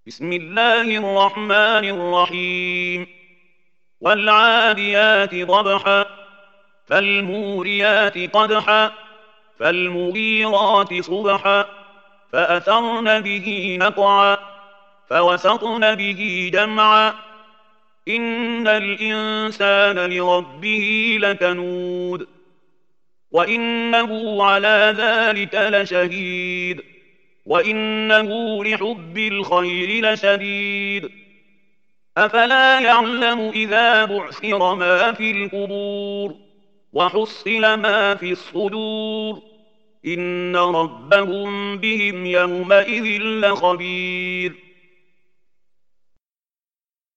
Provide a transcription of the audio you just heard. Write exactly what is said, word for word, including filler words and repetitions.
بسم الله الرحمن الرحيم والعاديات ضبحا فالموريات قدحا فالمغيرات صبحا فأثرن به نقعا فوسطن به جمعا إن الإنسان لربه لكنود وإنه على ذلك لشهيد وإنه لحب الخير لشديد أفلا يعلم إذا بعثر ما في القبور وحصل ما في الصدور إن ربهم بهم يومئذ لخبير